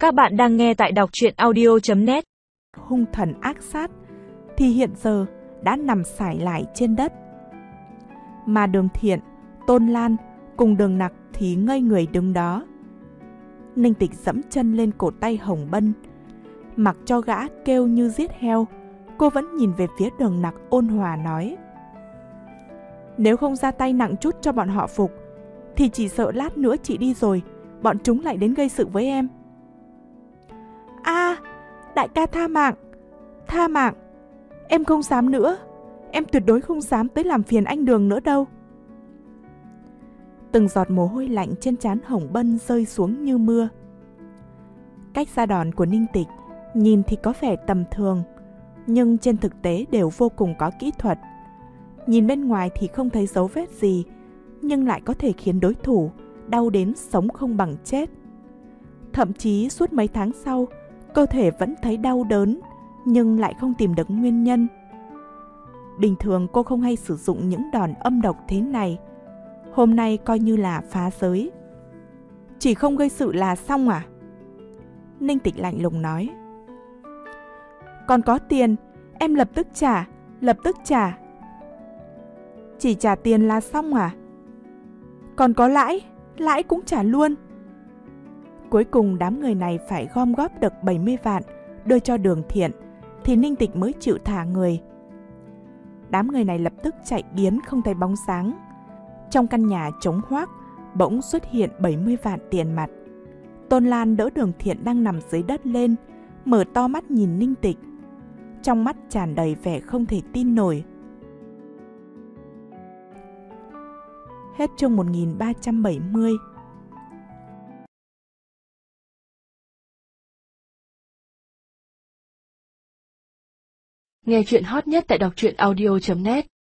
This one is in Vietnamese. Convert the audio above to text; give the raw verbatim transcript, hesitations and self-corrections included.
Các bạn đang nghe tại đọc truyện audio chấm net. Hung thần ác sát thì hiện giờ đã nằm sải lại trên đất. Mà Đường Thiện, Tôn Lan cùng Đường Nặc thì ngây người đứng đó. Ninh Tịch dẫm chân lên cổ tay Hồng Bân, mặc cho gã kêu như giết heo. Cô vẫn nhìn về phía Đường Nặc ôn hòa nói: nếu không ra tay nặng chút cho bọn họ phục, thì chỉ sợ lát nữa chị đi rồi, bọn chúng lại đến gây sự với em. A, à, đại ca tha mạng, tha mạng, em không dám nữa, em tuyệt đối không dám tới làm phiền anh Đường nữa đâu. Từng giọt mồ hôi lạnh trên trán Hồng Bân rơi xuống như mưa. Cách ra đòn của Ninh Tịch nhìn thì có vẻ tầm thường, nhưng trên thực tế đều vô cùng có kỹ thuật. Nhìn bên ngoài thì không thấy dấu vết gì, nhưng lại có thể khiến đối thủ đau đến sống không bằng chết. Thậm chí suốt mấy tháng sau, cơ thể vẫn thấy đau đớn, nhưng lại không tìm được nguyên nhân. Bình thường cô không hay sử dụng những đòn âm độc thế này, hôm nay coi như là phá giới. Chỉ không gây sự là xong à? Ninh Tịch lạnh lùng nói. Còn có tiền, em lập tức trả, lập tức trả. Chỉ trả tiền là xong à? Còn có lãi, lãi cũng trả luôn. Cuối cùng đám người này phải gom góp được bảy mươi vạn đưa cho Đường Thiện thì Ninh Tịch mới chịu thả người. Đám người này lập tức chạy biến không thấy bóng dáng. Trong căn nhà trống hoác bỗng xuất hiện bảy mươi vạn tiền mặt. Tôn Lan đỡ Đường Thiện đang nằm dưới đất lên, mở to mắt nhìn Ninh Tịch. Trong mắt tràn đầy vẻ không thể tin nổi. Hết chương một nghìn ba trăm bảy mươi. Nghe chuyện hot nhất tại đọc truyện audio chấm net.